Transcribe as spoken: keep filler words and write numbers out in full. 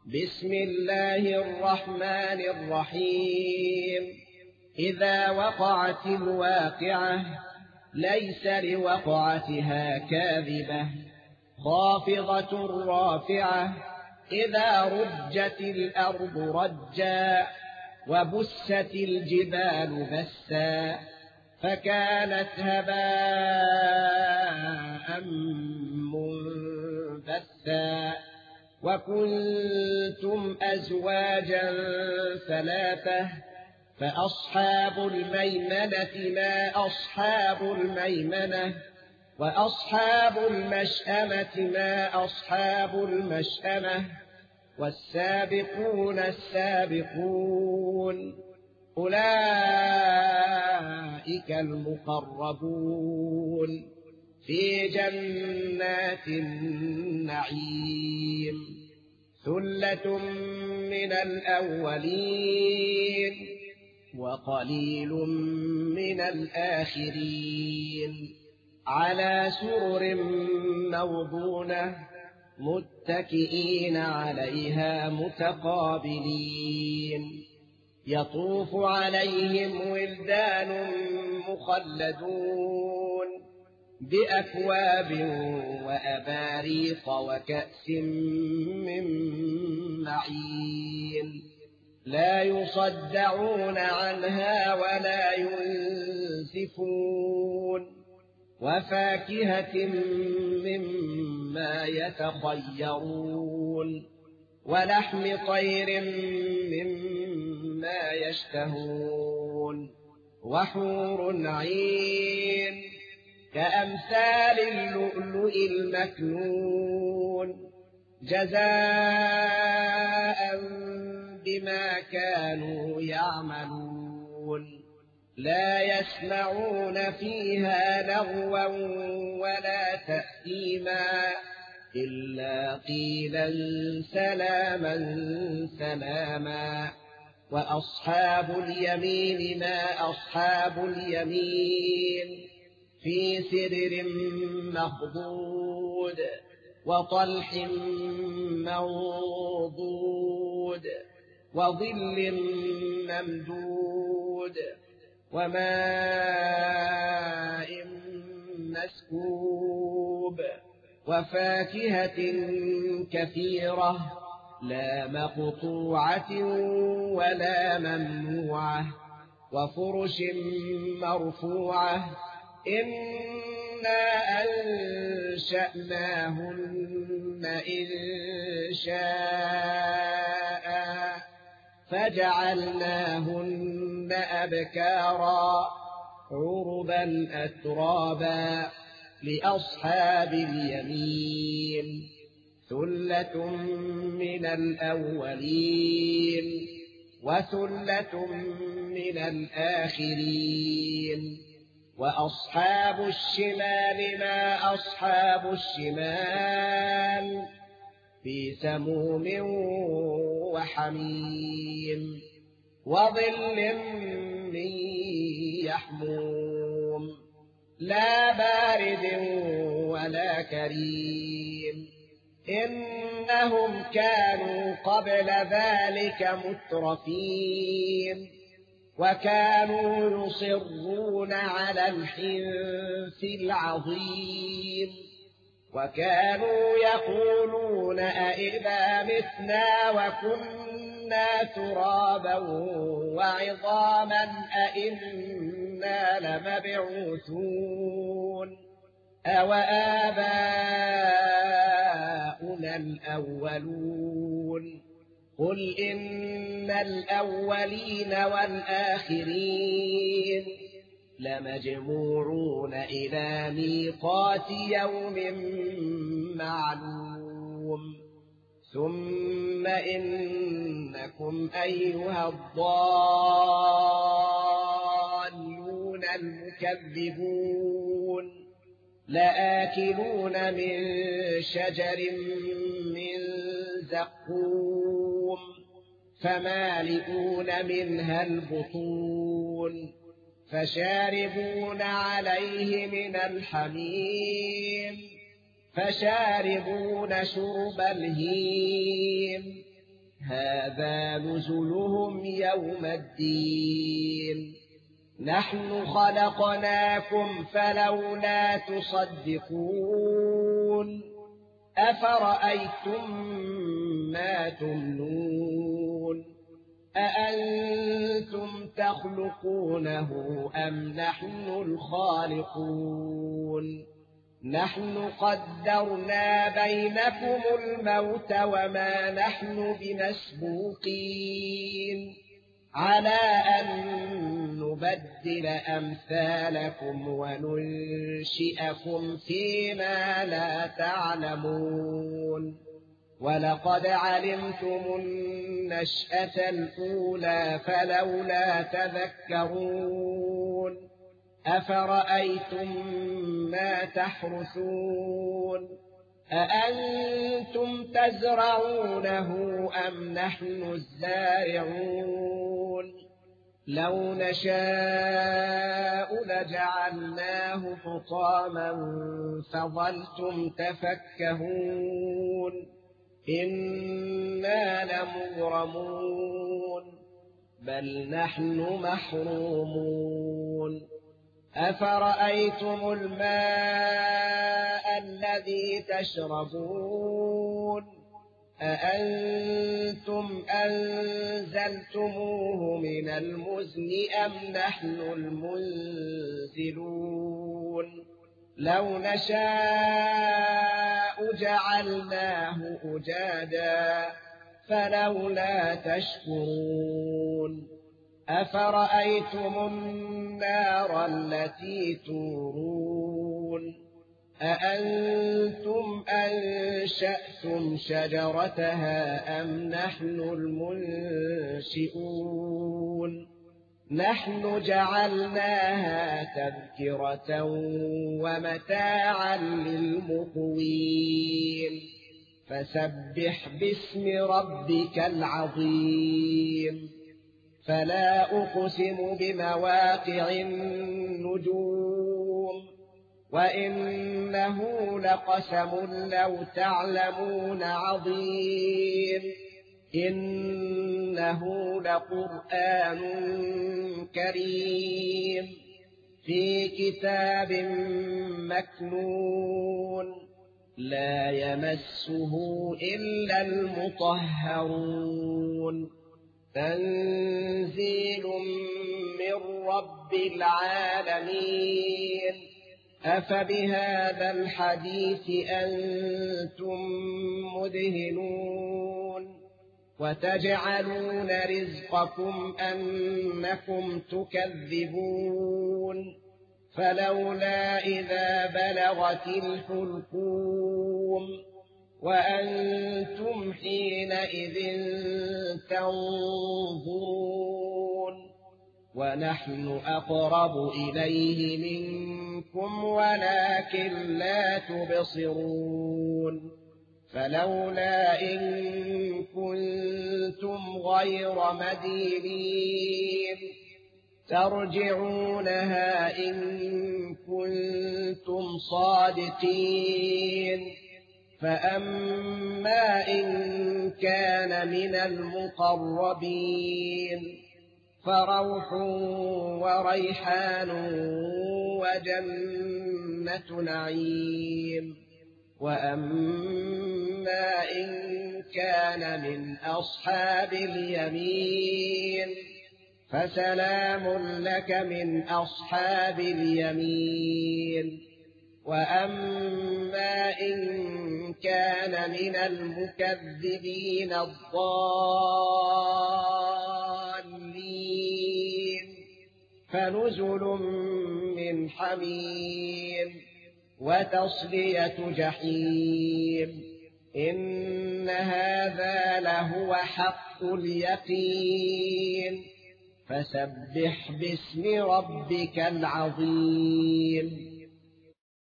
بسم الله الرحمن الرحيم. إذا وقعت الواقعة ليس لوقعتها كاذبة خافضة رافعة. إذا رجت الأرض رجا وبست الجبال بسا فكانت هباء منبثا. وكنتم أزواجا ثلاثة فأصحاب الميمنة ما أصحاب الميمنة وأصحاب المشأمة ما أصحاب المشأمة والسابقون السابقون أولئك المقربون في جنات النعيم. ثلة من الأولين وقليل من الآخرين على سرر موضونة متكئين عليها متقابلين. يطوف عليهم ولدان مخلدون بأكواب وأباريق وكأس من معين لا يصدعون عنها ولا ينزفون. وفاكهة مما يتخيرون ولحم طير مما يشتهون وحور عين كأمثال اللؤلؤ المكنون جزاء بما كانوا يعملون. لا يسمعون فيها لغوا ولا تأثيما إلا قيلا سلاما سلاما. وأصحاب اليمين ما أصحاب اليمين في سرر مخضود وطلح منضود وظل ممدود وماء مسكوب وفاكهة كثيرة لا مقطوعة ولا ممنوعة وفرش مرفوعة. إنا أنشأناهن إنشاء فجعلناهن أبكارا عربا أترابا لأصحاب اليمين. ثلة من الأولين وثلة من الآخرين. وأصحاب الشمال ما أصحاب الشمال في سموم وحميم وظل من يحموم لا بارد ولا كريم. إنهم كانوا قبل ذلك مترفين وكانوا يصرون على الحنث العظيم وكانوا يقولون أئذا متنا وكنا ترابا وعظاما أئنا لمبعوثون أو آباؤنا الأولون. قل إن الأولين والآخرين لمجموعون إلى ميقات يوم معلوم. ثم إنكم أيها الضالون المكذبون لآكلون من شجر من زقوم فمالئون منها البطون فشاربون عليه من الحميم فشاربون شرب الهيم هذا نزلهم يوم الدين نحن خلقناكم فلولا تصدقون أفرأيتم ما تمنون أأنتم تخلقونه أم نحن الخالقون نحن قدرنا بينكم الموت وما نحن بمسبوقين على أن نبدل أمثالكم وننشئكم فيما لا تعلمون ولقد علمتم النشأة الأولى فلولا تذكرون أفرأيتم ما تحرثون أأنتم تزرعونه أم نحن الزارعون لو نشاء لجعلناه حطاما فظلتم تفكهون إنا لمغرمون بل نحن محرومون أفرأيتم الماء الذي تشربون أأنتم أنزلتموه من المزن أم نحن المنزلون لو نشاء جعلناه أجاجا فلولا تشكرون أفرأيتم النار التي تورون أأنتم أنشأتم شجرتها أم نحن المنشئون نحن جعلناها تذكرة ومتاعا للمقوين فسبح باسم ربك العظيم فلا أقسم بمواقع النجوم وإنه لقسم لو تعلمون عظيم إنه لقرآن كريم في كتاب مكنون لا يمسه إلا المطهرون تنزيل من رب العالمين أفبهذا الحديث أنتم مدهنون وتجعلون رزقكم أنكم تكذبون فلولا إذا بلغت الحلقوم وأنتم حينئذ تنظرون ونحن أقرب إليه منكم ولكن لا تبصرون فلولا إن كنتم غير مدينين ترجعونها إن كنتم صادقين فأما إن كان من المقربين فروح وريحان وجنة نعيم وأما إن كان من أصحاب اليمين فسلام لك من أصحاب اليمين وأما إن كان من المكذبين الضالين فنزل من حميم وتصلية جحيم إن هذا لهو حق اليقين فسبح باسم ربك العظيم